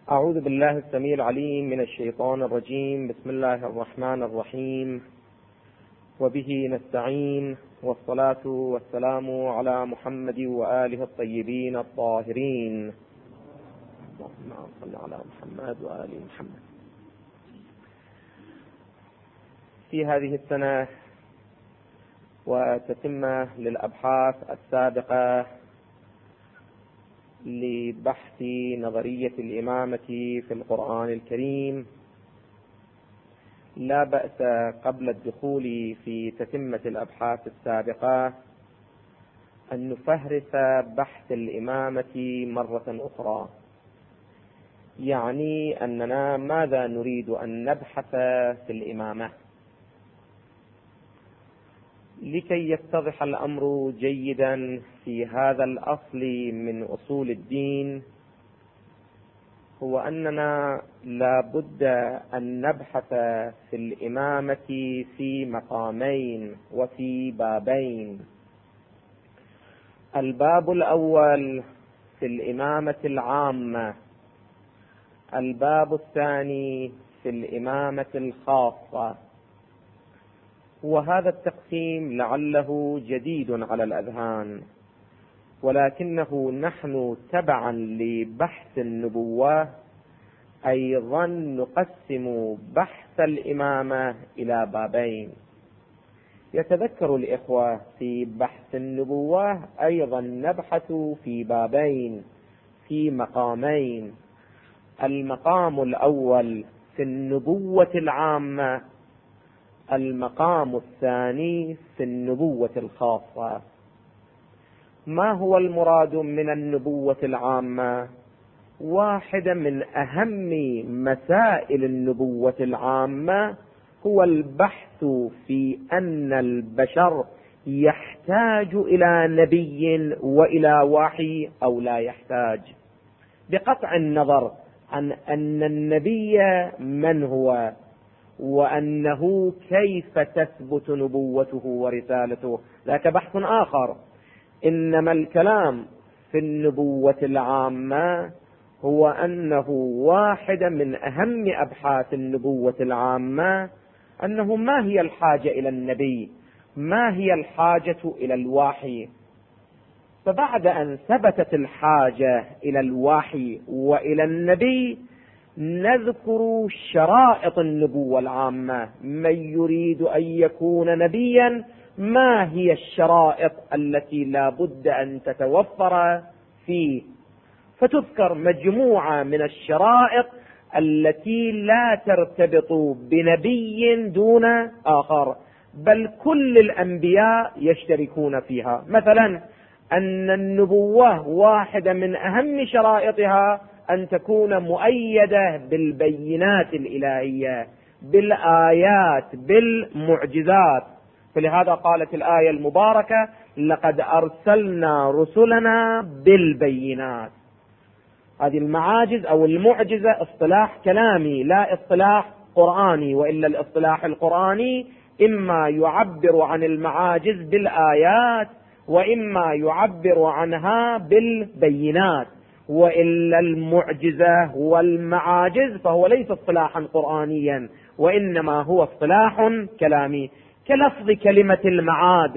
أعوذ بالله السميع العليم من الشيطان الرجيم. بسم الله الرحمن الرحيم، وبه نستعين، والصلاة والسلام على محمد وآله الطيبين الطاهرين. اللهم صل على محمد وآل محمد. في هذه السنة وتتمة للأبحاث السابقة لبحث نظرية الإمامة في القرآن الكريم، لا بأس قبل الدخول في تتمة الأبحاث السابقة أن نفهرس بحث الإمامة مرة أخرى. يعني أننا ماذا نريد أن نبحث في الإمامة لكي يتضح الأمر جيدا في هذا الأصل من أصول الدين. هو أننا لا بد أن نبحث في الإمامة في مقامين وفي بابين. الباب الأول في الإمامة العامة، الباب الثاني في الإمامة الخاصة. وهذا التقسيم لعله جديد على الأذهان، ولكنه نحن تبعا لبحث النبوة أيضا نقسم بحث الإمامة إلى بابين. يتذكر الإخوة في بحث النبوة أيضا نبحث في بابين، في مقامين. المقام الأول في النبوة العامة، المقام الثاني في النبوة الخاصة. ما هو المراد من النبوة العامة؟ واحدة من أهم مسائل النبوة العامة هو البحث في أن البشر يحتاج إلى نبي وإلى وحي أو لا يحتاج، بقطع النظر عن أن النبي من هو وأنه كيف تثبت نبوته ورسالته، ذاك بحث آخر. إنما الكلام في النبوة العامة هو أنه واحدة من أهم أبحاث النبوة العامة أنه ما هي الحاجة إلى النبي، ما هي الحاجة إلى الوحي. فبعد أن ثبتت الحاجة إلى الوحي وإلى النبي نذكر شرائط النبوة العامة. من يريد أن يكون نبيا ما هي الشرائط التي لا بد أن تتوفر فيه؟ فتذكر مجموعة من الشرائط التي لا ترتبط بنبي دون آخر، بل كل الأنبياء يشتركون فيها. مثلا أن النبوة واحدة من أهم شرائطها أن تكون مؤيدة بالبينات الإلهية، بالآيات، بالمعجزات. فلهذا قالت الآية المباركة: لقد أرسلنا رسلنا بالبينات. هذه المعاجز أو المعجزة اصطلاح كلامي لا اصطلاح قرآني، وإلا الاصطلاح القرآني إما يعبر عن المعاجز بالآيات وإما يعبر عنها بالبينات، وإلا المعجزة والمعاجز فهو ليس اصطلاحا قرآنيا وإنما هو اصطلاح كلامي. كلفظ كلمة المعاد،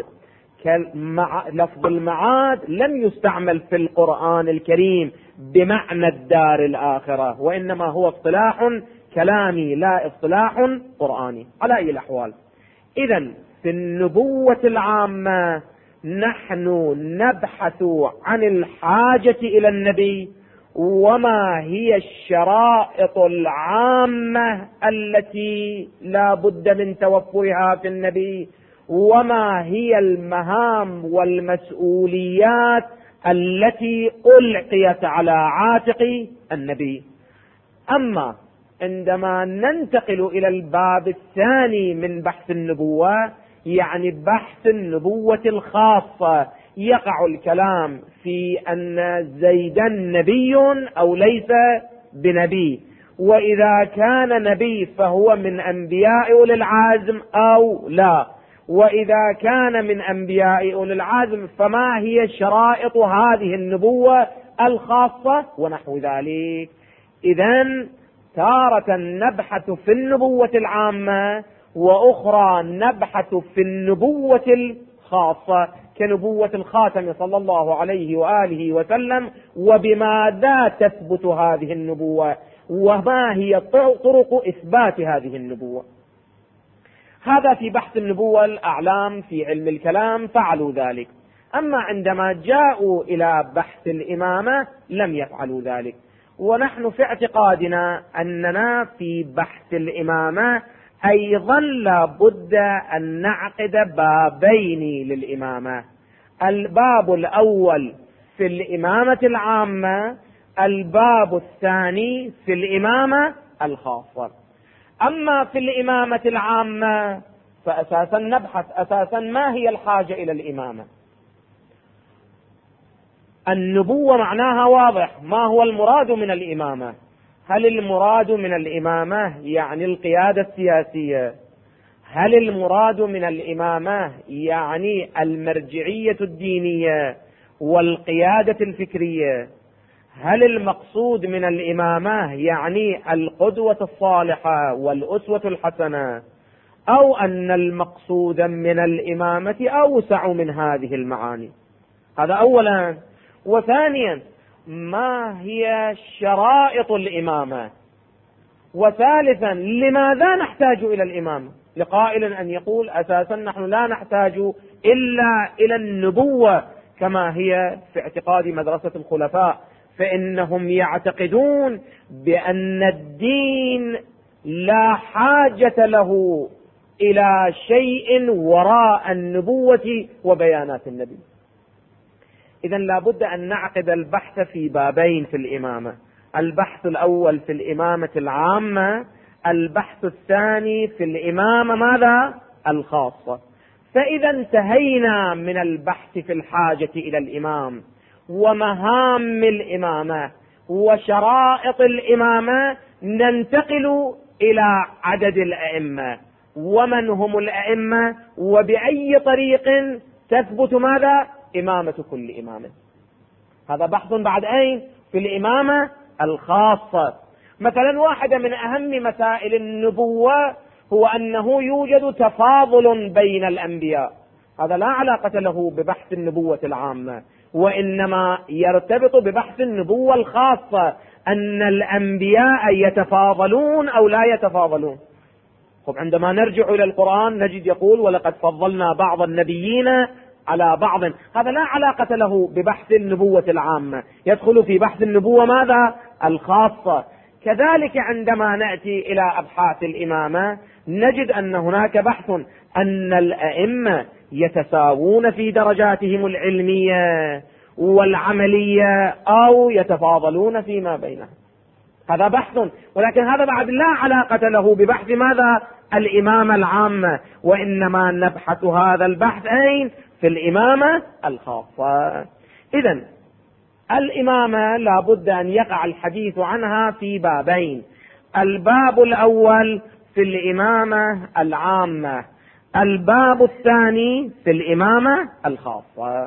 لفظ المعاد لم يستعمل في القرآن الكريم بمعنى الدار الآخرة، وإنما هو اصطلاح كلامي لا اصطلاح قرآني. على أي الأحوال، إذن في النبوة العامة نحن نبحث عن الحاجة إلى النبي، وما هي الشرائط العامة التي لا بد من توفرها في النبي، وما هي المهام والمسؤوليات التي ألقيت على عاتق النبي. أما عندما ننتقل إلى الباب الثاني من بحث النبوة، يعني بحث النبوة الخاصة، يقع الكلام في أن زيدا نبي أو ليس بنبي، وإذا كان نبي فهو من أنبياء أولي العزم أو لا، وإذا كان من أنبياء أولي العزم فما هي شرائط هذه النبوة الخاصة ونحو ذلك. إذن تارة نبحث في النبوة العامة، وأخرى نبحث في النبوة الخاصة كنبوة الخاتم صلى الله عليه وآله وسلم، وبماذا تثبت هذه النبوة، وما هي طرق إثبات هذه النبوة. هذا في بحث النبوة. الأعلام في علم الكلام فعلوا ذلك، أما عندما جاءوا إلى بحث الإمامة لم يفعلوا ذلك. ونحن في اعتقادنا أننا في بحث الإمامة أيضا لابد أن نعقد بابين للإمامة: الباب الأول في الإمامة العامة، الباب الثاني في الإمامة الخاصة. أما في الإمامة العامة فأساسا نبحث أساسا ما هي الحاجة إلى الإمامة. النبوة معناها واضح، ما هو المراد من الإمامة؟ هل المراد من الإمامة يعني القيادة السياسية؟ هل المراد من الإمامة يعني المرجعية الدينية والقيادة الفكرية؟ هل المقصود من الإمامة يعني القدوة الصالحة والأسوة الحسنة، أو أن المقصود من الإمامة أوسع من هذه المعاني؟ هذا أولا. وثانيا، ما هي شرائط الإمامة؟ وثالثا، لماذا نحتاج إلى الإمامة؟ لقائل أن يقول أساسا نحن لا نحتاج إلا إلى النبوة كما هي في اعتقاد مدرسة الخلفاء، فإنهم يعتقدون بأن الدين لا حاجة له إلى شيء وراء النبوة وبيانات النبي. إذن لابد أن نعقد البحث في بابين في الإمامة: البحث الأول في الإمامة العامة، البحث الثاني في الإمامة ماذا؟ الخاصة. فإذا انتهينا من البحث في الحاجة إلى الإمام ومهام الإمامة وشرائط الإمامة، ننتقل إلى عدد الأئمة ومن هم الأئمة وبأي طريق تثبت ماذا؟ إمامة كل إمام. هذا بحث بعد أين؟ في الإمامة الخاصة. مثلا واحدة من أهم مسائل النبوة هو أنه يوجد تفاضل بين الأنبياء. هذا لا علاقة له ببحث النبوة العامة، وإنما يرتبط ببحث النبوة الخاصة، أن الأنبياء يتفاضلون أو لا يتفاضلون. طب عندما نرجع إلى القرآن نجد يقول ولقد فضلنا بعض النبيين على بعض. هذا لا علاقة له ببحث النبوة العامة، يدخل في بحث النبوة ماذا؟ الخاصة. كذلك عندما نأتي إلى أبحاث الإمامة نجد أن هناك بحث أن الأئمة يتساوون في درجاتهم العلمية والعملية أو يتفاضلون فيما بينهم. هذا بحث، ولكن هذا بعد لا علاقة له ببحث ماذا؟ الإمامة العامة، وإنما نبحث هذا البحث أين؟ في الإمامة الخاصة. إذن الإمامة لابد أن يقع الحديث عنها في بابين: الباب الأول في الإمامة العامة، الباب الثاني في الإمامة الخاصة.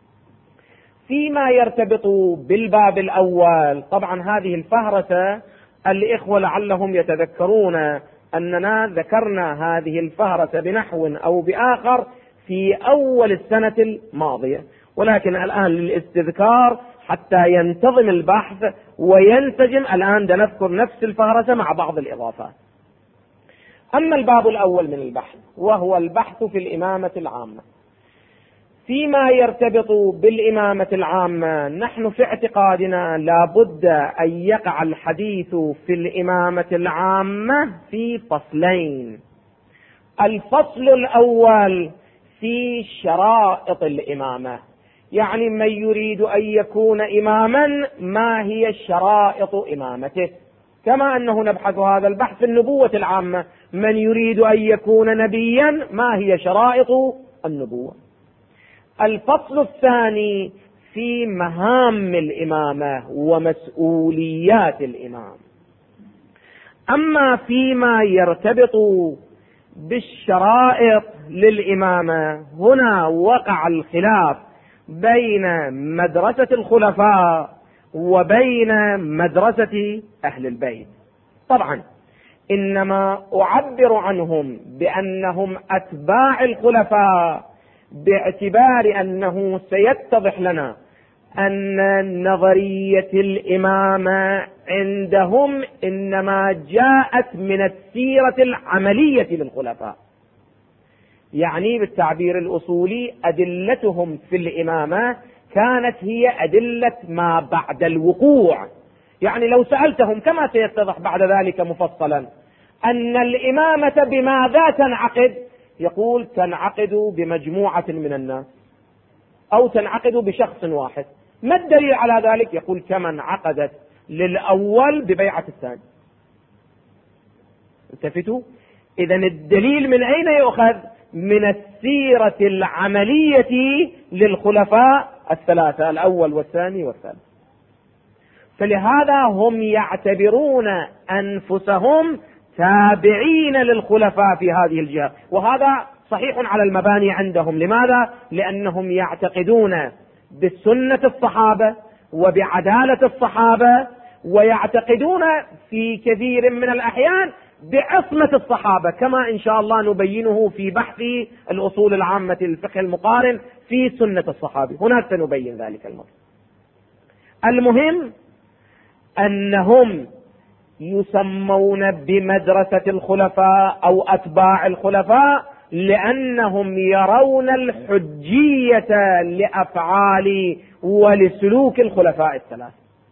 فيما يرتبط بالباب الأول، طبعا هذه الفهرسة الإخوة لعلهم يتذكرون أننا ذكرنا هذه الفهرسة بنحو أو بآخر في أول السنة الماضية، ولكن الآن للاستذكار حتى ينتظم البحث وينسجم الآن نذكر نفس الفهرسة مع بعض الإضافات. أما الباب الأول من البحث وهو البحث في الإمامة العامة، فيما يرتبط بالإمامة العامة نحن في اعتقادنا لابد أن يقع الحديث في الإمامة العامة في فصلين. الفصل الأول في شرائط الإمامة، يعني من يريد أن يكون إماما ما هي شرائط إمامته، كما أنه نبحث هذا البحث في النبوة العامة: من يريد أن يكون نبيا ما هي شرائط النبوة. الفصل الثاني في مهام الإمامة ومسؤوليات الإمام. أما فيما يرتبط بالشرائط للإمامة هنا وقع الخلاف بين مدرسة الخلفاء وبين مدرسة أهل البيت. طبعا إنما أعبر عنهم بأنهم أتباع الخلفاء باعتبار أنه سيتضح لنا أن نظرية الإمامة عندهم إنما جاءت من السيرة العملية للخلفاء. يعني بالتعبير الأصولي أدلتهم في الإمامة كانت هي أدلة ما بعد الوقوع. يعني لو سألتهم كما سيتضح بعد ذلك مفصلا أن الإمامة بماذا تنعقد، يقول تنعقد بمجموعة من الناس أو تنعقد بشخص واحد. ما الدليل على ذلك؟ يقول كما انعقدت للأول ببيعة الثاني. التفتوا، إذن الدليل من أين يؤخذ؟ من السيرة العملية للخلفاء الثلاثة، الأول والثاني والثالث. فلهذا هم يعتبرون أنفسهم تابعين للخلفاء في هذه الجهة، وهذا صحيح على المباني عندهم. لماذا؟ لأنهم يعتقدون بسنة الصحابة وبعدالة الصحابة، ويعتقدون في كثير من الأحيان بعصمة الصحابة، كما إن شاء الله نبينه في بحث الأصول العامة الفقه المقارن في سنة الصحابة، هناك سنبين ذلك الموضوع. المهم أنهم يسمون بمدرسة الخلفاء أو أتباع الخلفاء لأنهم يرون الحجية لأفعال ولسلوك الخلفاء الثلاث.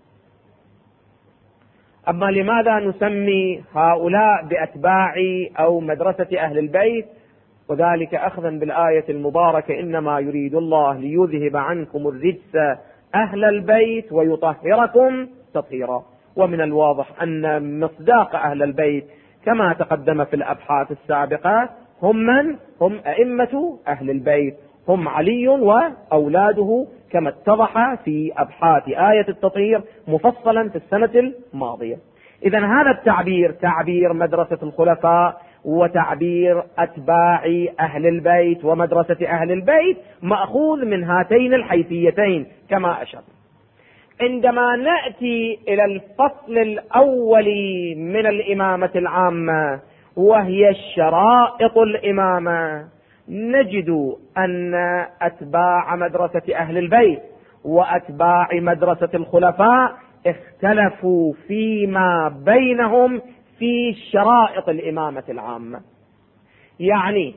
أما لماذا نسمي هؤلاء بأتباع أو مدرسة أهل البيت؟ وذلك أخذا بالآية المباركة إنما يريد الله ليذهب عنكم الرجس أهل البيت ويطهركم تطهيرا. ومن الواضح أن مصداق أهل البيت كما تقدم في الأبحاث السابقة هم من؟ هم أئمة أهل البيت، هم علي وأولاده كما اتضح في أبحاث آية التطهير مفصلا في السنة الماضية. إذن هذا التعبير تعبير مدرسة الخلفاء وتعبير أتباع أهل البيت ومدرسة أهل البيت مأخوذ من هاتين الحيثيتين كما أشرت. عندما نأتي إلى الفصل الأول من الإمامة العامة وهي الشرائط الإمامة، نجد أن أتباع مدرسة أهل البيت وأتباع مدرسة الخلفاء اختلفوا فيما بينهم في شرائط الإمامة العامة. يعني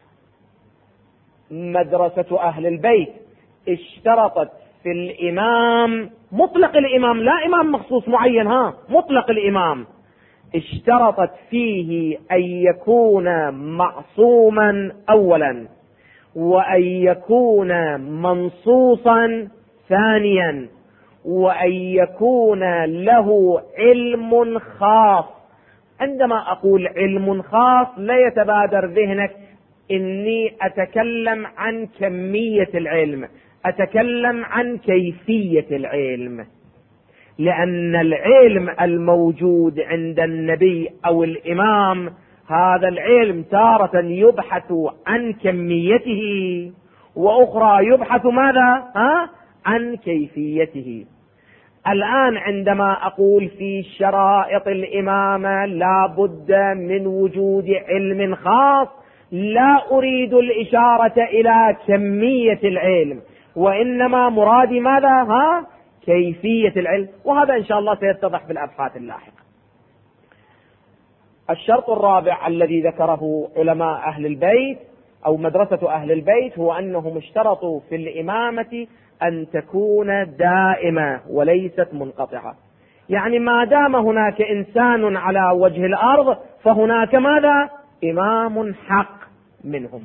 مدرسة أهل البيت اشترطت في الإمام مطلق الإمام، لا إمام مخصوص معين، مطلق الإمام، اشترطت فيه أن يكون معصوما أولا، وأن يكون منصوصا ثانيا، وأن يكون له علم خاص. عندما أقول علم خاص لا يتبادر ذهنك إني أتكلم عن كمية العلم، أتكلم عن كيفية العلم، لأن العلم الموجود عند النبي أو الإمام هذا العلم تارة يبحث عن كميته، وأخرى يبحث ماذا؟ عن كيفيته. الآن عندما أقول في شرائط الإمامة لا بد من وجود علم خاص، لا أريد الإشارة إلى كمية العلم، وإنما مرادي ماذا؟ كيفية العلم، وهذا إن شاء الله سيتضح في الأبحاث اللاحقة. الشرط الرابع الذي ذكره علماء أهل البيت أو مدرسة أهل البيت هو أنهم اشترطوا في الإمامة أن تكون دائمة وليست منقطعة. يعني ما دام هناك إنسان على وجه الأرض فهناك ماذا؟ إمام حق منهم.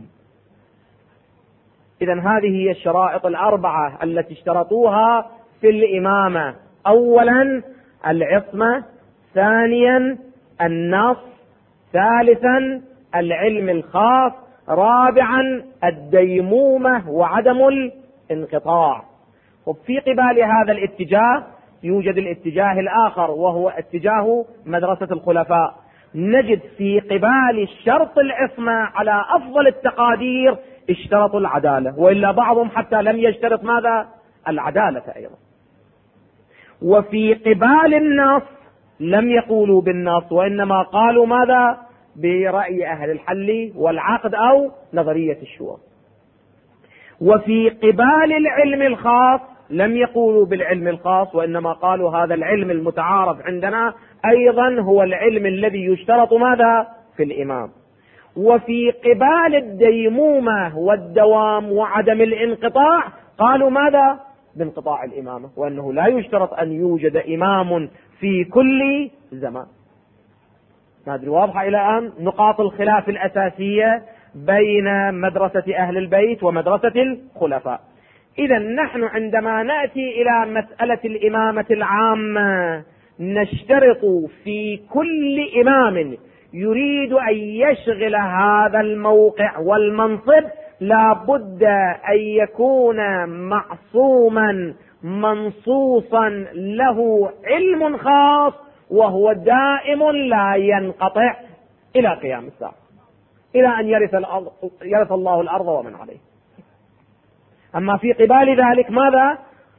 إذن هذه هي الشرائط الأربعة التي اشترطوها في الإمامة: أولا العصمة، ثانيا النص، ثالثا العلم الخاص، رابعا الديمومة وعدم الانقطاع. وفي قبال هذا الاتجاه يوجد الاتجاه الآخر وهو اتجاه مدرسة الخلفاء. نجد في قبال الشرط العصمة على أفضل التقادير اشترطوا العدالة، وإلا بعضهم حتى لم يشترط ماذا؟ العدالة أيضا. وفي قبال النص لم يقولوا بالنص، وإنما قالوا ماذا؟ برأي أهل الحل والعقد أو نظرية الشورى. وفي قبال العلم الخاص لم يقولوا بالعلم الخاص، وإنما قالوا هذا العلم المتعارف عندنا أيضا هو العلم الذي يشترط ماذا؟ في الإمام. وفي قبال الديمومة والدوام وعدم الانقطاع قالوا ماذا؟ بانقطاع الإمامة، وأنه لا يشترط أن يوجد إمام في كل زمان. هذه واضحة إلى الآن نقاط الخلاف الأساسية بين مدرسة أهل البيت ومدرسة الخلفاء. إذا نحن عندما نأتي إلى مسألة الإمامة العامة نشترط في كل إمام يريد أن يشغل هذا الموقع والمنصب لا بد أن يكون معصوما منصوصا له علم خاص وهو دائم لا ينقطع إلى قيام الساعة، إلى أن يرث الله الأرض ومن عليه. أما في قبال ذلك ماذا؟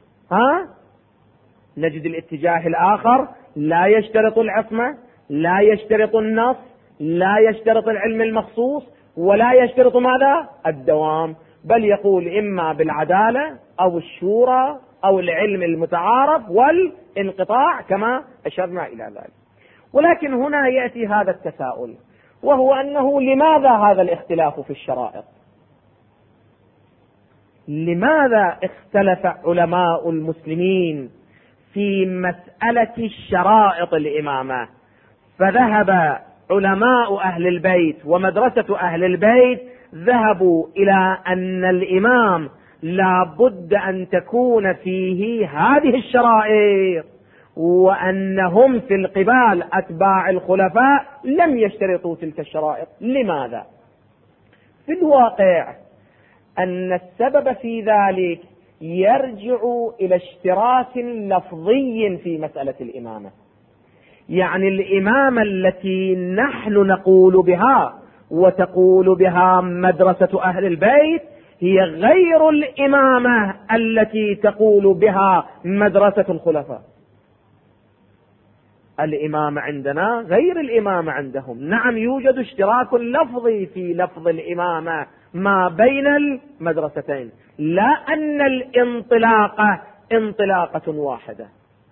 نجد الاتجاه الآخر لا يشترط العصمة، لا يشترط النص، لا يشترط العلم المخصوص، ولا يشترط ماذا؟ الدوام، بل يقول إما بالعدالة أو الشورى أو العلم المتعارف والانقطاع كما أشرنا إلى ذلك. ولكن هنا يأتي هذا التساؤل، وهو أنه لماذا هذا الاختلاف في الشرائط؟ لماذا اختلف علماء المسلمين في مسألة الشرائط الإمامة؟ فذهب علماء أهل البيت ومدرسة أهل البيت ذهبوا إلى أن الإمام لا بد أن تكون فيه هذه الشرائط، وأنهم في القبال أتباع الخلفاء لم يشترطوا تلك الشرائط. لماذا؟ في الواقع أن السبب في ذلك يرجع إلى اشتراك لفظي في مسألة الإمامة. يعني الإمامة التي نحن نقول بها وتقول بها مدرسة أهل البيت هي غير الإمامة التي تقول بها مدرسة الخلفاء. الإمامة عندنا غير الإمامة عندهم. نعم يوجد اشتراك لفظي في لفظ الإمامة ما بين المدرستين، لا أن الانطلاقة انطلاقة واحدة.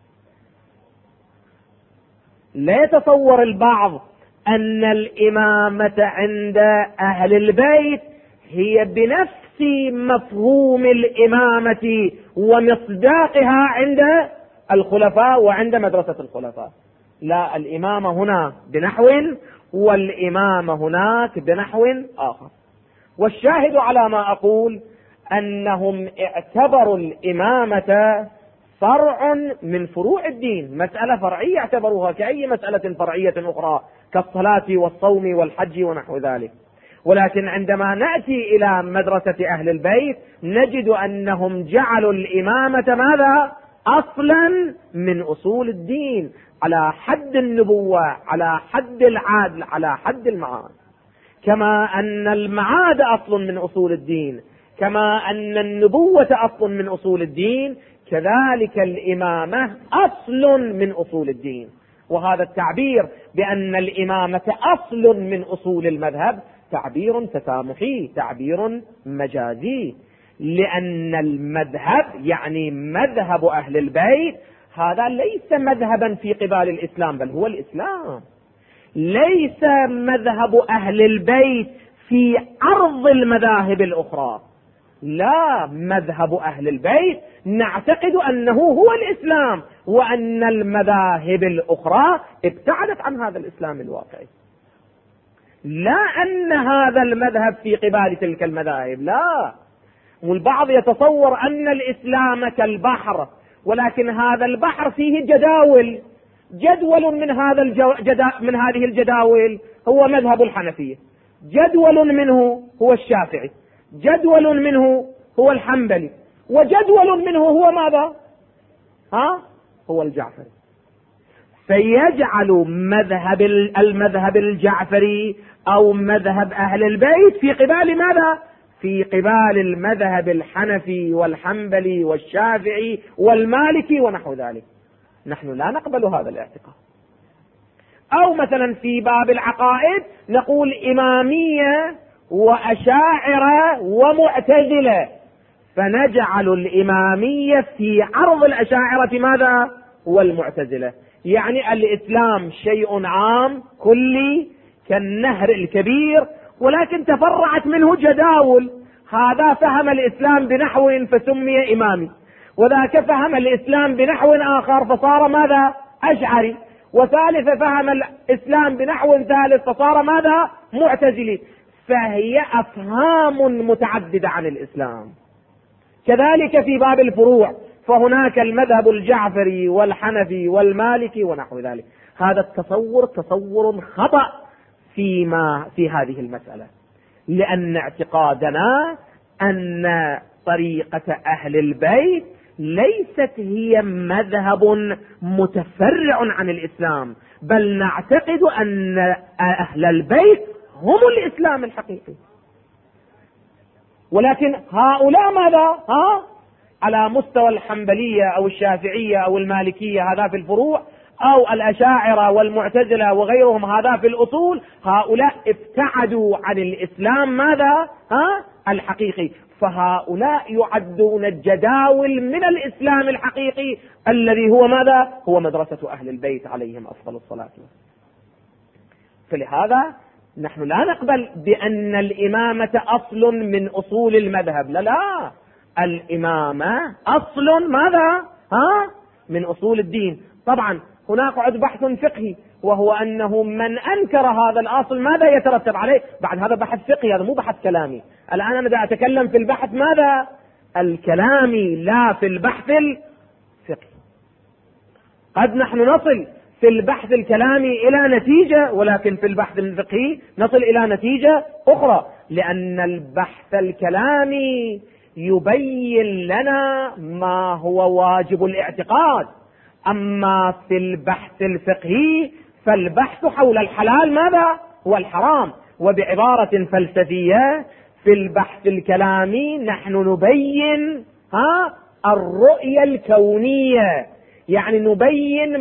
لا يتصور البعض أن الإمامة عند أهل البيت هي بنفس مفهوم الإمامة ومصداقها عند الخلفاء وعند مدرسة الخلفاء. لا، الإمامة هنا بنحو والإمامة هناك بنحو آخر. والشاهد على ما أقول أنهم اعتبروا الإمامة فرع من فروع الدين، مسألة فرعية اعتبروها كأي مسألة فرعية أخرى كالصلاة والصوم والحج ونحو ذلك. ولكن عندما نأتي إلى مدرسة أهل البيت نجد أنهم جعلوا الإمامة ماذا؟ أصلا من أصول الدين، على حد النبوة، على حد العدل، على حد المعاد. كما أن المعاد أصل من أصول الدين، كما أن النبوة أصل من أصول الدين، كذلك الإمامة أصل من أصول الدين. وهذا التعبير بأن الإمامة أصل من أصول المذهب تعبير تسامحي، تعبير مجازي، لأن المذهب يعني مذهب أهل البيت هذا ليس مذهبا في قبال الإسلام، بل هو الإسلام. ليس مذهب أهل البيت في عرض المذاهب الأخرى، لا، مذهب أهل البيت نعتقد أنه هو الإسلام، وأن المذاهب الأخرى ابتعدت عن هذا الإسلام الواقعي. لا أن هذا المذهب في قبال تلك المذاهب، لا. والبعض يتصور أن الإسلام كالبحر، ولكن هذا البحر فيه جداول، جدول من هذه الجداول هو مذهب الحنفية، جدول منه هو الشافعي، جدول منه هو الحنبلي، وجدول منه هو ماذا؟ هو الجعفري. فيجعل المذهب الجعفري أو مذهب أهل البيت في قبال ماذا؟ في قبال المذهب الحنفي والحنبلي والشافعي والمالكي ونحو ذلك. نحن لا نقبل هذا الاعتقاد. أو مثلا في باب العقائد نقول إمامية وأشاعرة ومعتزلة، فنجعل الإمامية في عرض الأشاعرة ماذا؟ والمعتزلة. يعني الإسلام شيء عام كلي كالنهر الكبير، ولكن تفرعت منه جداول، هذا فهم الإسلام بنحو فسمي إمامي، وذاك فهم الإسلام بنحو آخر فصار ماذا؟ أشعري، وثالث فهم الإسلام بنحو ثالث فصار ماذا؟ معتزلي. فهي أفهام متعددة عن الإسلام. كذلك في باب الفروع فهناك المذهب الجعفري والحنفي والمالكي ونحو ذلك. هذا التصور تصور خطأ في هذه المسألة، لأن اعتقادنا أن طريقة أهل البيت ليست هي مذهب متفرع عن الإسلام، بل نعتقد أن أهل البيت هم الإسلام الحقيقي. ولكن هؤلاء ماذا؟ على مستوى الحنبلية أو الشافعية أو المالكية هذا في الفروع، أو الأشاعرة والمعتزلة وغيرهم هذا في الأصول، هؤلاء ابتعدوا عن الإسلام ماذا؟ الحقيقي. فهؤلاء يعدون الجداول من الإسلام الحقيقي الذي هو ماذا؟ هو مدرسة أهل البيت عليهم أفضل الصلاة والسلام. فلهذا نحن لا نقبل بأن الإمامة أصل من أصول المذهب، لا، الإمامة أصل ماذا؟ من أصول الدين. طبعا هناك عد بحث فقهي، وهو أنه من أنكر هذا الأصل ماذا يترتب عليه؟ بعد هذا بحث فقهي، هذا مو بحث كلامي. الآن أنا أتكلم في البحث ماذا؟ الكلامي، لا في البحث الفقهي. قد نحن نصل في البحث الكلامي إلى نتيجة، ولكن في البحث الفقهي نصل إلى نتيجة أخرى، لأن البحث الكلامي يبين لنا ما هو واجب الاعتقاد. أما في البحث الفقهي فالبحث حول الحلال ماذا؟ هو الحرام. وبعبارة فلسفية في البحث الكلامي نحن نبين الرؤية الكونية، يعني نبين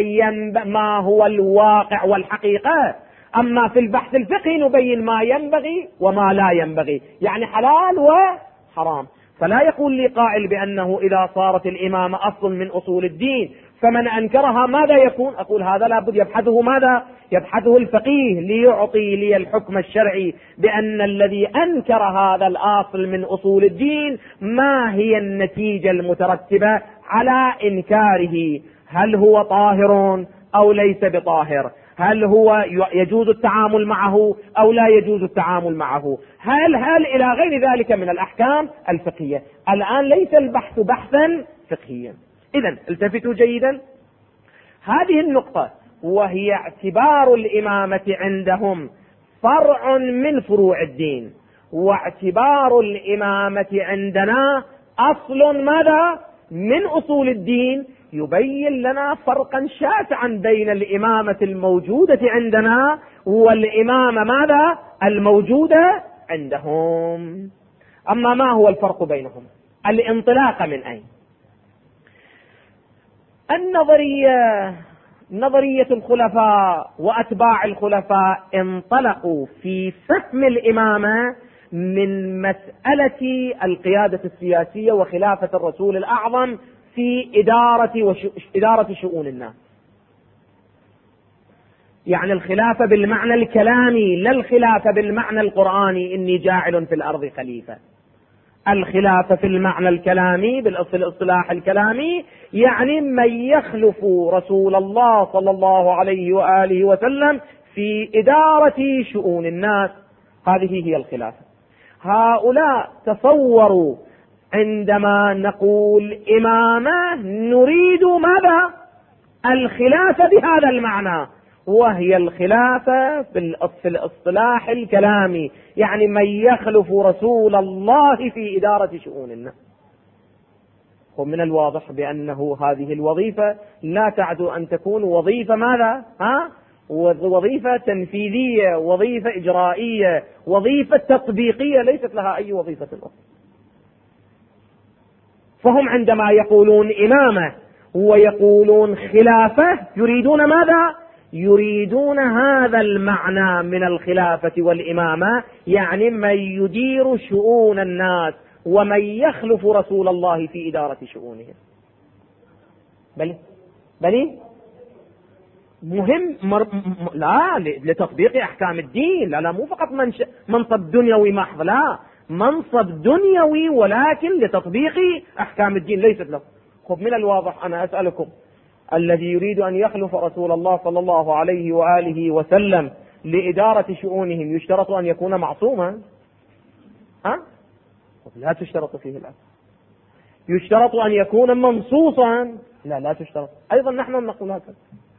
ما هو الواقع والحقيقة. أما في البحث الفقهي نبين ما ينبغي وما لا ينبغي، يعني حلال وحرام. فلا يقول لي قائل بأنه إذا صارت الإمامة أصل من أصول الدين فمن أنكرها ماذا يكون؟ أقول هذا لابد يبحثه ماذا؟ يبحثه الفقيه ليعطي لي الحكم الشرعي بأن الذي أنكر هذا الأصل من أصول الدين ما هي النتيجة المترتبة على إنكاره. هل هو طاهر أو ليس بطاهر؟ هل هو يجوز التعامل معه أو لا يجوز التعامل معه؟ هل إلى غير ذلك من الأحكام الفقهية. الآن ليس البحث بحثا فقهيا. إذن التفتوا جيدا هذه النقطة، وهي اعتبار الإمامة عندهم فرع من فروع الدين، واعتبار الإمامة عندنا أصل ماذا؟ من أصول الدين. يبين لنا فرقا شاسعا بين الإمامة الموجودة عندنا والإمامة ماذا؟ الموجودة عندهم. أما ما هو الفرق بينهم؟ الانطلاق من أين؟ نظرية الخلفاء وأتباع الخلفاء انطلقوا في فهم الإمامة من مسألة القيادة السياسية وخلافة الرسول الأعظم في إدارة شؤون الناس. يعني الخلافة بالمعنى الكلامي، لا الخلافة بالمعنى القرآني إني جاعل في الأرض خليفة. الخلافة في المعنى الكلامي بالاصطلاح الكلامي يعني من يخلف رسول الله صلى الله عليه وآله وسلم في إدارة شؤون الناس، هذه هي الخلافة. هؤلاء تصوروا عندما نقول إمامة نريد ماذا؟ الخلافة بهذا المعنى، وهي الخلافة في الاصطلاح الكلامي، يعني من يخلف رسول الله في إدارة شؤون الناس. ومن الواضح بأنه هذه الوظيفة لا تعدو أن تكون وظيفة ماذا؟ وظيفة تنفيذية، وظيفة إجرائية، وظيفة تطبيقية، ليست لها أي وظيفة أخرى. فهم عندما يقولون إمامة ويقولون خلافة، يريدون ماذا؟ يريدون هذا المعنى من الخلافة والإمامة، يعني من يدير شؤون الناس ومن يخلف رسول الله في إدارة شؤونهم. بل مهم لا لتطبيق أحكام الدين، لا مو فقط منصب دنيوي محض، لا منصب دنيوي ولكن لتطبيق أحكام الدين ليست له. خب من الواضح أنا أسألكم، الذي يريد أن يخلف رسول الله صلى الله عليه وآله وسلم لإدارة شؤونهم يشترط أن يكون معصوما؟ لا تشترط فيه الآن. يشترط أن يكون منصوصا؟ لا تشترط أيضا، نحن نقول هكذا.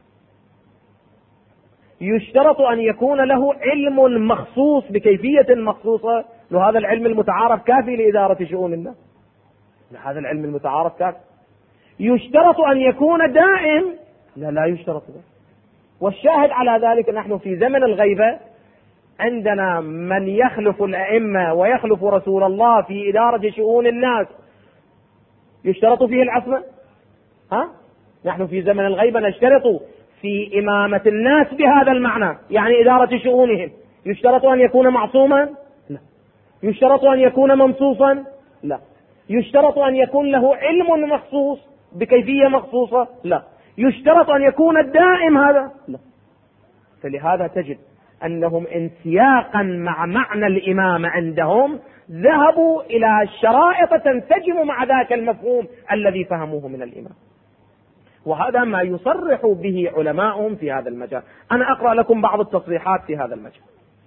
يشترط أن يكون له علم مخصوص بكيفية مخصوصة، وهذا العلم المتعارف كافي لإدارة شؤون الناس، هذا العلم المتعارف كافي. يشترط أن يكون دائم؟ لا يشترط ذلك. والشاهد على ذلك نحن في زمن الغيبة عندنا من يخلف الأئمة ويخلف رسول الله في إدارة شؤون الناس يشترط فيه العصمة؟ نحن في زمن الغيبة نشترط في إمامة الناس بهذا المعنى، يعني إدارة شؤونهم. يشترط أن يكون معصوما؟ لا. يشترط أن يكون منصوصا؟ لا. يشترط أن يكون له علم مخصوص بكيفية مخصوصة؟ لا. يشترط أن يكون الدائم هذا؟ لا. فلهذا تجد أنهم انسياقا مع معنى الإمامة عندهم ذهبوا إلى شرائط تنسجم مع ذاك المفهوم الذي فهموه من الإمام، وهذا ما يصرح به علماؤهم في هذا المجال. أنا أقرأ لكم بعض التصريحات في هذا المجال.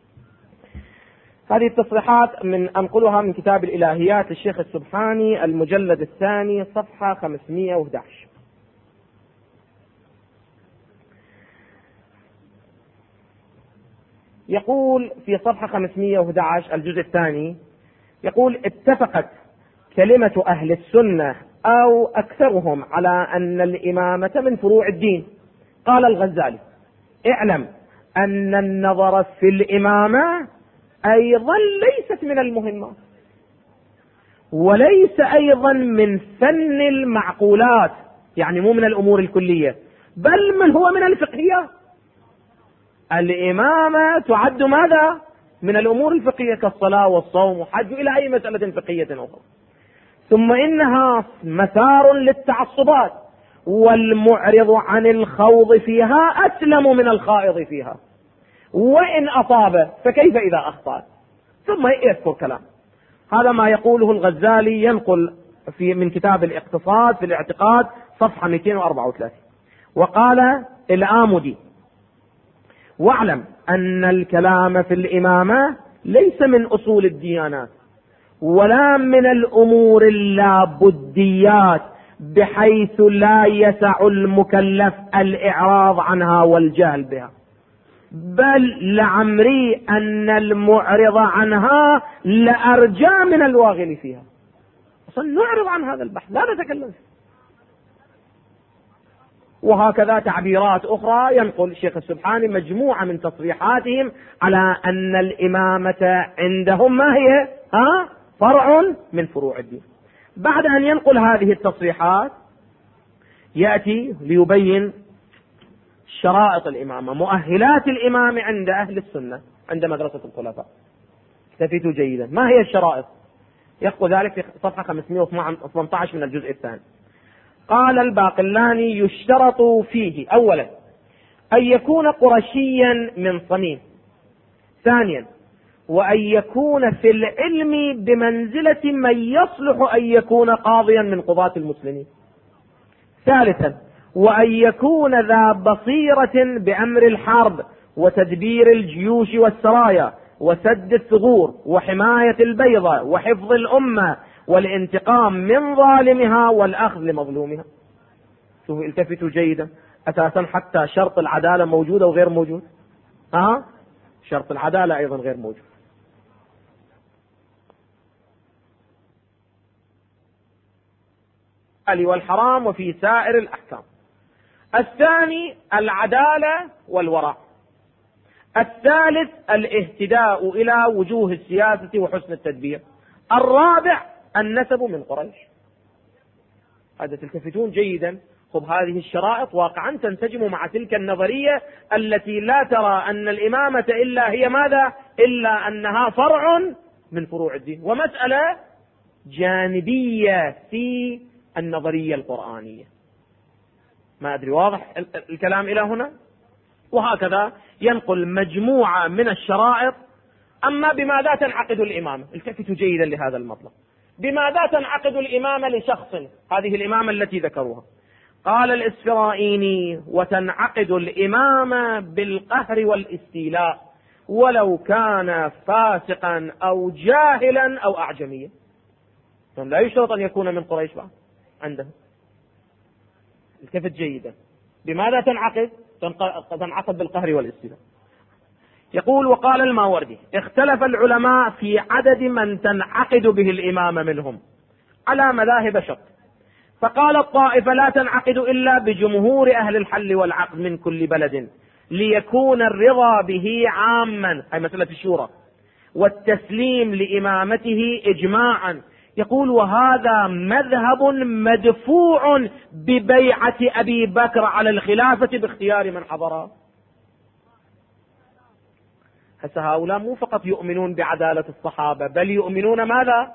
هذه التصريحات أنقلها من كتاب الإلهيات للشيخ السبحاني المجلد الثاني صفحة 511. يقول في صفحة 511 الجزء الثاني، يقول: اتفقت كلمة أهل السنة أو أكثرهم على أن الإمامة من فروع الدين. قال الغزالي: اعلم أن النظر في الإمامة أيضا ليست من المهمات، وليس أيضا من فن المعقولات، يعني مو من الأمور الكلية، بل من هو من الفقهيات. الإمامة تعد ماذا؟ من الأمور الفقهية كالصلاة والصوم وحج إلى أي مسألة فقهية أخرى. ثم إنها مسار للتعصبات، والمعرض عن الخوض فيها أسلم من الخائض فيها، وإن أصاب فكيف إذا أخطأ. ثم يذكر كلام. هذا ما يقوله الغزالي، ينقل من كتاب الاقتصاد في الاعتقاد صفحة 234. وقال الآمدي: واعلم أن الكلام في الإمامة ليس من أصول الديانات ولا من الأمور اللابديات، بحيث لا يسع المكلف الإعراض عنها والجهل بها، بل لعمري أن المعرض عنها لأرجى من الواغل فيها. أصلا نعرض عن هذا البحث، لا نتكلم فيه. وهكذا تعبيرات أخرى ينقل الشيخ السبحاني مجموعة من تصريحاتهم على أن الإمامة عندهم ما هي؟ فرع من فروع الدين. بعد أن ينقل هذه التصريحات يأتي ليبين شرائط الإمامة، مؤهلات الإمام عند أهل السنة، عند مدرسة الخلفاء. استفيدوا جيدا. ما هي الشرائط؟ يقول ذلك في صفحة 518 من الجزء الثاني. قال الباقلاني: يشترط فيه أولا أن يكون قرشيا من صميم، ثانيا وأن يكون في العلم بمنزلة من يصلح أن يكون قاضيا من قضاة المسلمين، ثالثا وأن يكون ذا بصيرة بأمر الحرب وتدبير الجيوش والسرايا وسد الثغور وحماية البيضة وحفظ الأمة والانتقام من ظالمها والأخذ لمظلومها. شوفوا التفتوا جيدا، أساسا حتى شرط العدالة موجود أو غير موجود؟ شرط العدالة أيضا غير موجود. والحرام وفي سائر الأحكام. الثاني العدالة والورع. الثالث الاهتداء إلى وجوه السياسة وحسن التدبير. الرابع النسب من قريش. هذا تلتفتون جيدا، خب هذه الشرائط واقعا تنسجم مع تلك النظرية التي لا ترى أن الإمامة إلا هي ماذا؟ إلا أنها فرع من فروع الدين، ومسألة جانبية في النظرية القرآنية. ما أدري واضح الكلام إلى هنا؟ وهكذا ينقل مجموعة من الشرائط. أما بماذا تنعقد الإمامة؟ التفتوا جيدا لهذا المطلب. بماذا تنعقد الإمامة لشخص؟ هذه الإمامة التي ذكروها. قال الإسفرائيني: وتنعقد الإمامة بالقهر والاستيلاء ولو كان فاسقا أو جاهلا أو أعجميا. لا يشترط أن يكون من قريش بعد عنده. التفت جيدا. بماذا تنعقد؟ تنعقد بالقهر والاستيلاء. يقول: وقال الماوردي: اختلف العلماء في عدد من تنعقد به الإمامة منهم على مذاهب شتى، فقال الطائفة: لا تنعقد إلا بجمهور أهل الحل والعقد من كل بلد ليكون الرضا به عاما، أي مسألة الشورى، والتسليم لإمامته إجماعا. يقول: وهذا مذهب مدفوع ببيعة أبي بكر على الخلافة باختيار من حضرها. هسه هؤلاء مو فقط يؤمنون بعدالة الصحابة، بل يؤمنون ماذا؟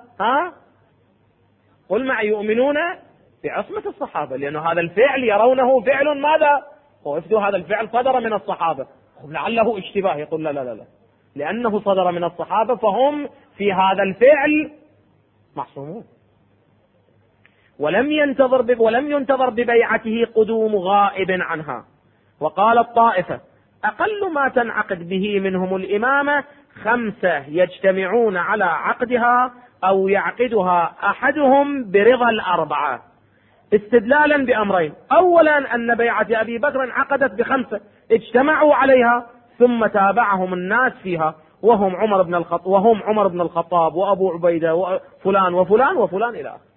قل معي: يؤمنون بعصمة الصحابة، لأن هذا الفعل يرونه فعل ماذا؟ وافدوا هذا الفعل صدر من الصحابة، لعله اشتباه. يقول: لا لا لا لا، لأنه صدر من الصحابة فهم في هذا الفعل معصومون. ولم ينتظر ببيعته قدوم غائب عنها. وقال الطائفة: أقل ما تنعقد به منهم الإمامة 5 يجتمعون على عقدها أو يعقدها أحدهم برضا 4، استدلالا بأمرين: أولا أن بيعة أبي بكر انعقدت ب5 اجتمعوا عليها ثم تابعهم الناس فيها، وهم عمر بن الخطاب وأبو عبيدة وفلان وفلان وفلان إلى آخره.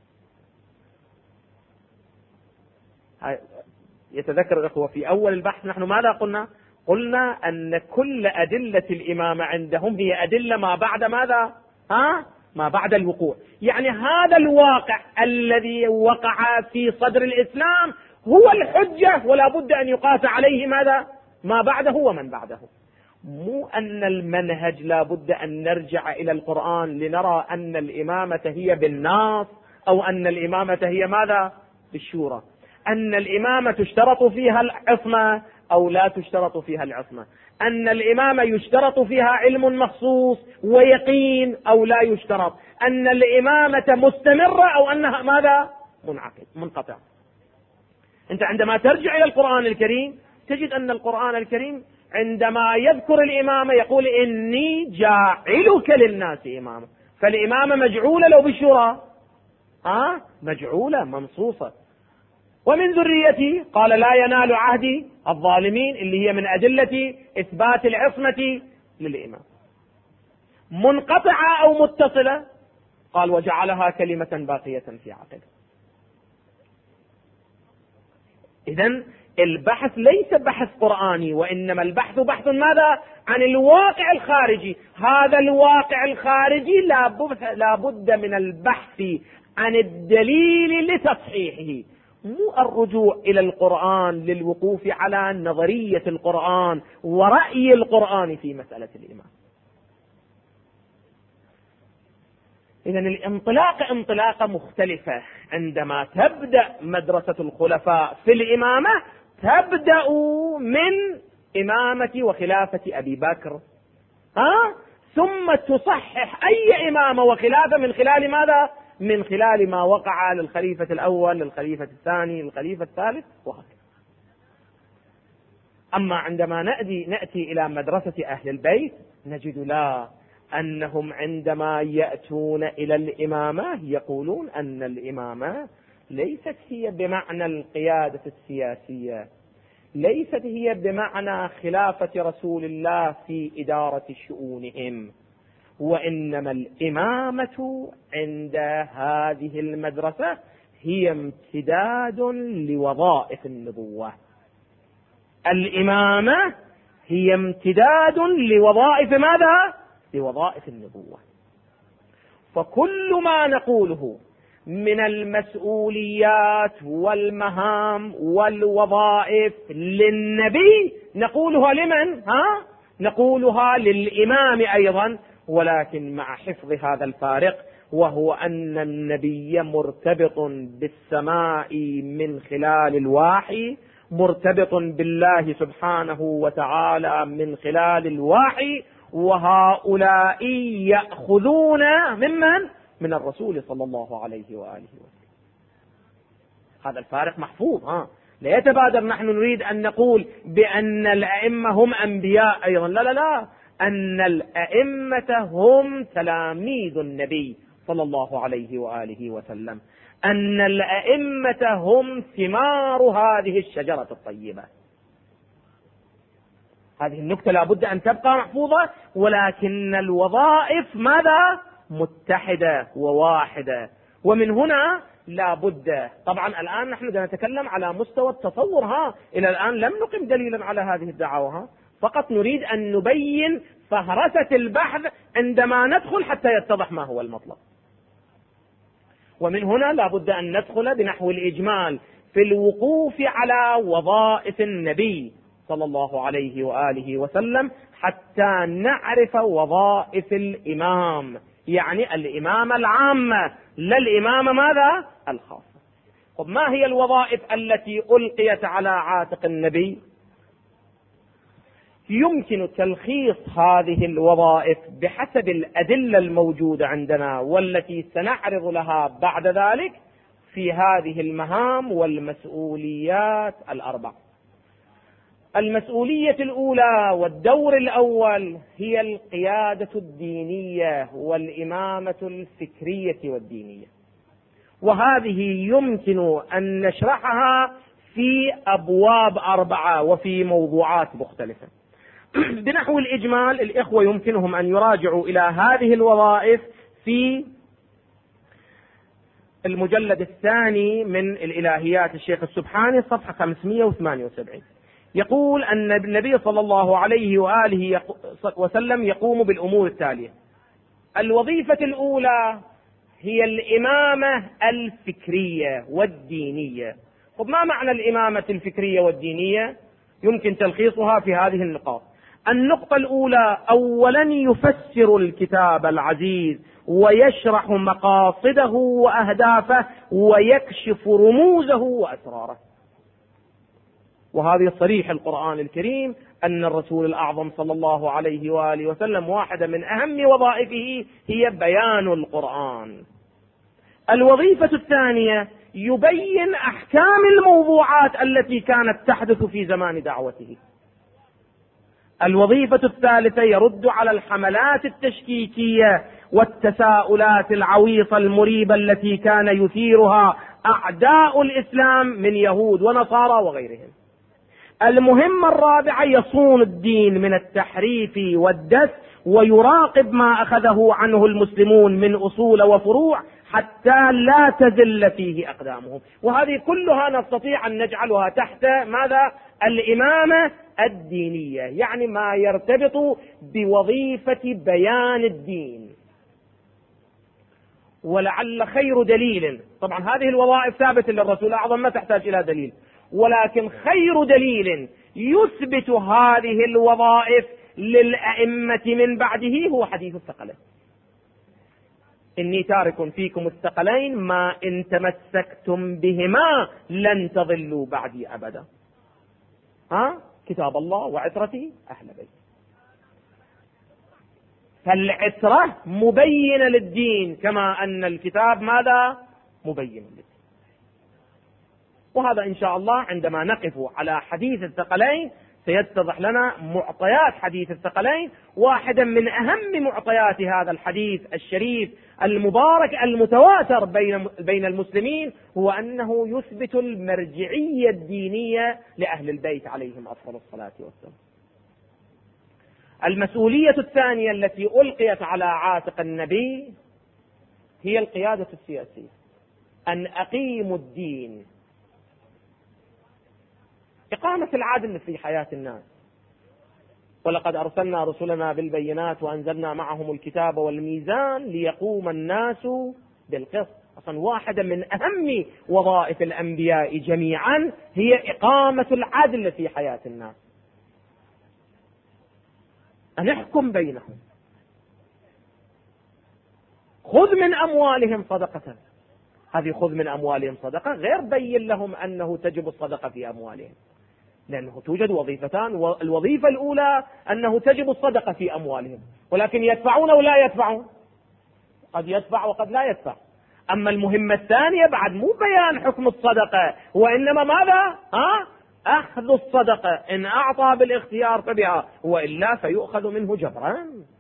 يتذكر الأخوة في أول البحث نحن ماذا قلنا؟ قلنا أن كل أدلة الإمامة عندهم هي أدلة ما بعد ماذا؟ ما بعد الوقوع. يعني هذا الواقع الذي وقع في صدر الإسلام هو الحجة، ولا بد أن يقاس عليه ماذا؟ ما بعده ومن بعده. مو أن المنهج لا بد أن نرجع إلى القرآن لنرى أن الإمامة هي بالنص، أو أن الإمامة هي ماذا؟ بالشورى. أن الإمامة تشترط فيها العصمة أو لا تشترط فيها العصمة، أن الإمامة يشترط فيها علم مخصوص ويقين أو لا يشترط، أن الإمامة مستمرة أو أنها ماذا؟ منقطع. أنت عندما ترجع إلى القرآن الكريم تجد أن القرآن الكريم عندما يذكر الإمامة يقول: إني جاعلك للناس إماما. فالإمامة مجعولة لو بالشورى؟ مجعولة منصوصة. ومن ذريتي قال: لا ينال عهدي الظالمين، اللي هي من أدلة إثبات العصمة للإمام. منقطعة أو متصلة؟ قال: وجعلها كلمة باقية في عقله. إذن البحث ليس بحث قرآني، وإنما البحث بحث ماذا؟ عن الواقع الخارجي. هذا الواقع الخارجي لا بد من البحث عن الدليل لتصحيحه، مو الرجوع إلى القرآن للوقوف على نظرية القرآن ورأي القرآن في مسألة الإمام. إذن انطلاقة مختلفة. عندما تبدأ مدرسة الخلفاء في الإمامة تبدأ من إمامة وخلافة أبي بكر، ثم تصحح أي إمامة وخلافة من خلال ماذا؟ من خلال ما وقع للخليفة الأول، للخليفة الثاني، للخليفة الثالث، وهكذا. أما عندما نأتي إلى مدرسة أهل البيت نجد لا، أنهم عندما يأتون إلى الإمامة يقولون أن الإمامة ليست هي بمعنى القيادة السياسية، ليست هي بمعنى خلافة رسول الله في إدارة شؤونهم، وإنما الإمامة عند هذه المدرسة هي امتداد لوظائف النبوة. الإمامة هي امتداد لوظائف ماذا؟ لوظائف النبوة. فكل ما نقوله من المسؤوليات والمهام والوظائف للنبي نقولها لمن؟ نقولها للإمام أيضا، ولكن مع حفظ هذا الفارق، وهو أن النبي مرتبط بالسماء من خلال الوحي، مرتبط بالله سبحانه وتعالى من خلال الوحي، وهؤلاء يأخذون ممن؟ من الرسول صلى الله عليه وآله وسلم. هذا الفارق محفوظ. لا يتبادر نحن نريد أن نقول بأن الأئمة هم أنبياء أيضا، لا لا لا، أن الأئمة هم تلاميذ النبي صلى الله عليه وآله وسلم، أن الأئمة هم ثمار هذه الشجرة الطيبة. هذه النكتة لابد أن تبقى محفوظة، ولكن الوظائف ماذا؟ متحدة وواحدة. ومن هنا لابد، طبعا الآن نحن نتكلم على مستوى التصور، إلى الآن لم نقم دليلا على هذه الدعاوى، فقط نريد أن نبين فهرسة البحث عندما ندخل حتى يتضح ما هو المطلب. ومن هنا لابد أن ندخل بنحو الإجمال في الوقوف على وظائف النبي صلى الله عليه وآله وسلم حتى نعرف وظائف الإمام، يعني الإمامة العامة، لا الإمامة ماذا؟ الخاصة. طب ما هي الوظائف التي ألقيت على عاتق النبي؟ يمكن تلخيص هذه الوظائف بحسب الأدلة الموجودة عندنا والتي سنعرض لها بعد ذلك في هذه المهام والمسؤوليات الأربع. المسؤولية الأولى والدور الأول هي القيادة الدينية والإمامة الفكرية والدينية، وهذه يمكن أن نشرحها في أبواب 4 وفي موضوعات مختلفة. بنحو الإجمال الإخوة يمكنهم أن يراجعوا إلى هذه الوظائف في المجلد الثاني من الإلهيات الشيخ السبحاني صفحة 578. يقول أن النبي صلى الله عليه وآله وسلم يقوم بالأمور التالية. الوظيفة الأولى هي الإمامة الفكرية والدينية. طب ما معنى الإمامة الفكرية والدينية؟ يمكن تلخيصها في هذه النقاط. النقطة الأولى، أولا يفسر الكتاب العزيز ويشرح مقاصده وأهدافه ويكشف رموزه وأسراره، وهذه صريح القرآن الكريم أن الرسول الأعظم صلى الله عليه وآله وسلم واحدة من أهم وظائفه هي بيان القرآن. الوظيفة الثانية يبين أحكام الموضوعات التي كانت تحدث في زمان دعوته. الوظيفة الثالثة يرد على الحملات التشكيكية والتساؤلات العويصة المريبة التي كان يثيرها أعداء الإسلام من يهود ونصارى وغيرهم. المهمة الرابعة يصون الدين من التحريف والدس ويراقب ما أخذه عنه المسلمون من أصول وفروع حتى لا تزل فيه أقدامهم، وهذه كلها نستطيع أن نجعلها تحت ماذا؟ الإمامة الدينية، يعني ما يرتبط بوظيفة بيان الدين. ولعل خير دليل، طبعا هذه الوظائف ثابتة للرسول الأعظم ما تحتاج إلى دليل، ولكن خير دليل يثبت هذه الوظائف للأئمة من بعده هو حديث الثقلين. إني تارك فيكم الثقلين ما إن تمسكتم بهما لن تضلوا بعدي أبدا. كتاب الله وعترتي أهل بيت. فالعترة مبينة للدين كما أن الكتاب ماذا؟ مبين للدين. وهذا إن شاء الله عندما نقف على حديث الثقلين سيتضح لنا معطيات حديث الثقلين. واحدا من أهم معطيات هذا الحديث الشريف المبارك المتواتر بين المسلمين هو أنه يثبت المرجعية الدينية لأهل البيت عليهم أفضل الصلاة والسلام. المسؤولية الثانية التي ألقيت على عاتق النبي هي القيادة السياسية، أن أقيم الدين، إقامة العدل في حياة الناس. ولقد أرسلنا رسلنا بالبينات وأنزلنا معهم الكتاب والميزان ليقوم الناس بالقسط. أصلا واحدة من أهم وظائف الأنبياء جميعا هي إقامة العدل في حياة الناس، أن نحكم بينهم. خذ من أموالهم صدقة، هذه خذ من أموالهم صدقة غير بين لهم أنه تجب الصدقة في أموالهم، لأنه توجد وظيفتان. الوظيفة الأولى أنه تجب الصدقة في أموالهم، ولكن يدفعون أو لا يدفعون؟ قد يدفع وقد لا يدفع. أما المهمة الثانية بعد مو بيان حكم الصدقة، وإنما ماذا؟ أخذ الصدقة، إن أعطى بالاختيار فبها، وإلا فيؤخذ منه جبرا.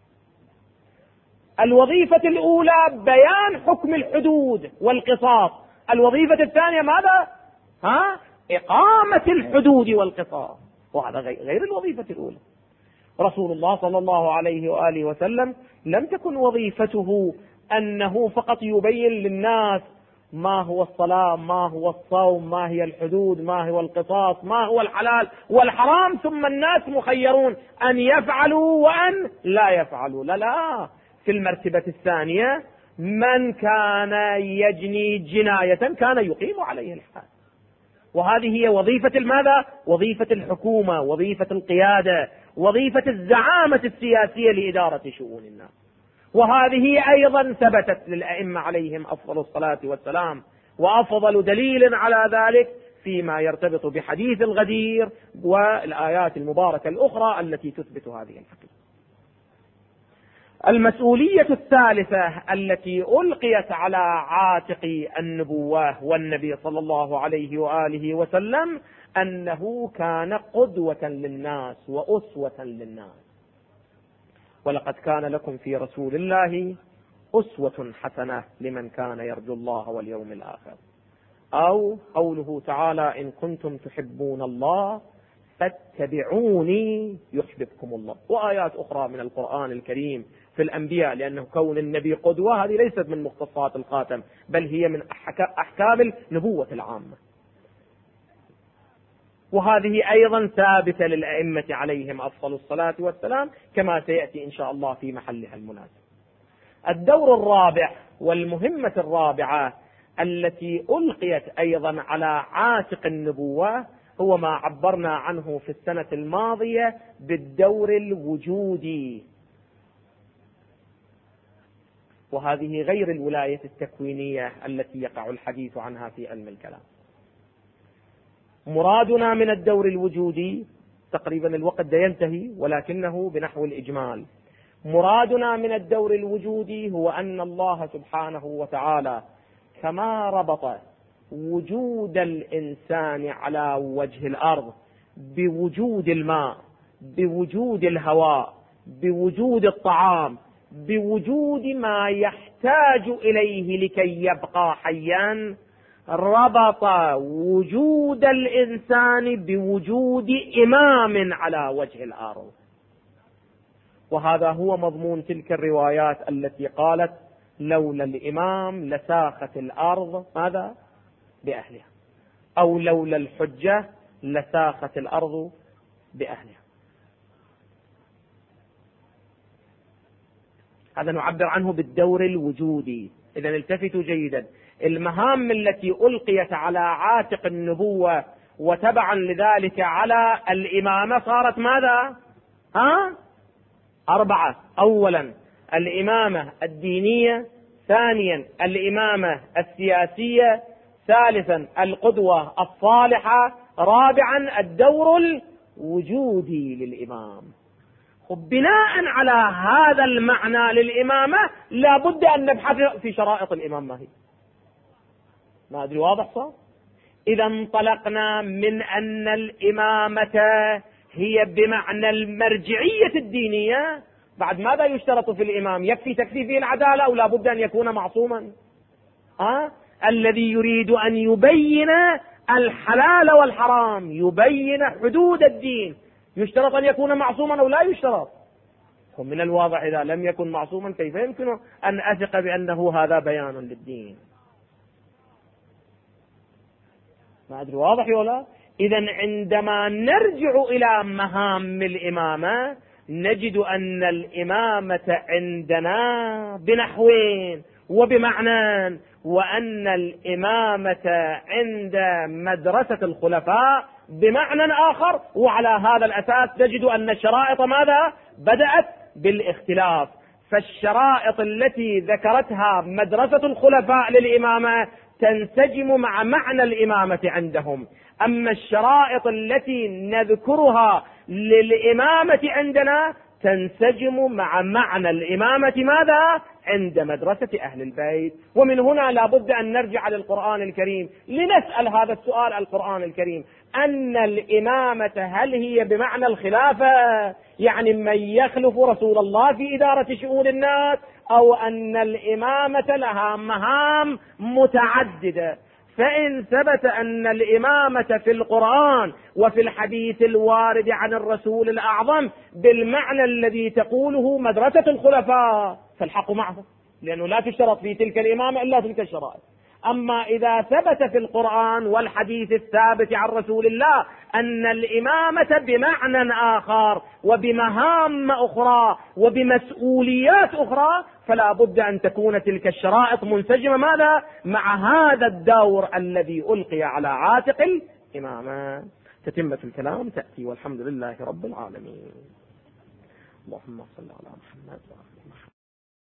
الوظيفة الأولى بيان حكم الحدود والقصاص، الوظيفة الثانية ماذا؟ إقامة الحدود والقصاص، وهذا غير الوظيفة الأولى. رسول الله صلى الله عليه وآله وسلم لم تكن وظيفته أنه فقط يبين للناس ما هو الصلاة، ما هو الصوم، ما هي الحدود، ما هو القصاص، ما هو الحلال والحرام، ثم الناس مخيرون أن يفعلوا وأن لا يفعلوا. لا، في المرتبة الثانية من كان يجني جناية كان يقيم عليه الحد، وهذه هي وظيفة ماذا؟ وظيفة الحكومة، وظيفة القيادة، وظيفة الزعامة السياسية لإدارة شؤون الناس. وهذه أيضا ثبتت للأئمة عليهم أفضل الصلاة والسلام، وأفضل دليل على ذلك فيما يرتبط بحديث الغدير والآيات المباركة الأخرى التي تثبت هذه الحقيقة. المسؤولية الثالثة التي ألقيت على عاتق النبوة والنبي صلى الله عليه وآله وسلم أنه كان قدوة للناس وأسوة للناس. ولقد كان لكم في رسول الله أسوة حسنة لمن كان يرجو الله واليوم الآخر، أو قوله تعالى إن كنتم تحبون الله فاتبعوني يحببكم الله، وآيات أخرى من القرآن الكريم في الأنبياء، لأنه كون النبي قدوة هذه ليست من مختصات الخاتم، بل هي من أحكام النبوة العامة. وهذه أيضا ثابتة للأئمة عليهم أفضل الصلاة والسلام، كما سيأتي إن شاء الله في محلها المناسب. الدور الرابع والمهمة الرابعة التي ألقيت أيضا على عاتق النبوة هو ما عبرنا عنه في السنة الماضية بالدور الوجودي، وهذه غير الولاية التكوينية التي يقع الحديث عنها في علم الكلام. مرادنا من الدور الوجودي، تقريبا الوقت ينتهي ولكنه بنحو الإجمال، مرادنا من الدور الوجودي هو أن الله سبحانه وتعالى كما ربط وجود الإنسان على وجه الأرض بوجود الماء، بوجود الهواء، بوجود الطعام، بوجود ما يحتاج إليه لكي يبقى حيا، ربط وجود الإنسان بوجود إمام على وجه الأرض. وهذا هو مضمون تلك الروايات التي قالت لولا الإمام لساخت الأرض ماذا؟ بأهلها، أو لولا الحجة لساخت الأرض بأهلها. هذا نعبر عنه بالدور الوجودي. إذن التفتوا جيدا، المهام التي ألقيت على عاتق النبوة وتبعا لذلك على الإمامة صارت ماذا؟ 4. أولا الإمامة الدينية، ثانيا الإمامة السياسية، ثالثا القدوة الصالحة، رابعا الدور الوجودي للإمام. بناء على هذا المعنى للإمامة لا بد أن نبحث في شرائط الإمام. ما هي؟ ما أدري واضح صار؟ إذا انطلقنا من أن الإمامة هي بمعنى المرجعية الدينية، بعد ماذا يشترط في الإمام؟ يكفي تكفيه العدالة أو لا بد أن يكون معصوما؟ الذي يريد أن يبين الحلال والحرام، يبين حدود الدين، يشترط أن يكون معصوما أو لا يشترط؟ ومن الواضح إذا لم يكن معصوما كيف يمكن أن أثق بأنه هذا بيان للدين؟ ما أدري واضح ولا؟ إذن عندما نرجع إلى مهام الإمامة نجد أن الإمامة عندنا بنحوين، وبمعنى وأن الإمامة عند مدرسة الخلفاء بمعنى آخر. وعلى هذا الأساس تجد أن الشرائط ماذا؟ بدأت بالاختلاف. فالشرائط التي ذكرتها مدرسة الخلفاء للإمامة تنسجم مع معنى الإمامة عندهم، أما الشرائط التي نذكرها للإمامة عندنا تنسجم مع معنى الإمامة ماذا؟ عند مدرسة أهل البيت. ومن هنا لا بد أن نرجع للقرآن الكريم لنسأل هذا السؤال. القرآن الكريم أن الإمامة هل هي بمعنى الخلافة، يعني من يخلف رسول الله في إدارة شؤون الناس، أو أن الإمامة لها مهام متعددة؟ فإن ثبت أن الإمامة في القرآن وفي الحديث الوارد عن الرسول الأعظم بالمعنى الذي تقوله مدرسة الخلفاء فالحق معه، لأنه لا تشترط في تلك الإمامة إلا تلك الشرائط. أما إذا ثبت في القرآن والحديث الثابت عن رسول الله أن الإمامة بمعنى آخر وبمهام أخرى وبمسؤوليات أخرى، فلا بد أن تكون تلك الشرائط منسجمة ماذا؟ مع هذا الدور الذي ألقي على عاتق الإمامة. تتمة الكلام تأتي، والحمد لله رب العالمين. اللهم صل على محمد وعلى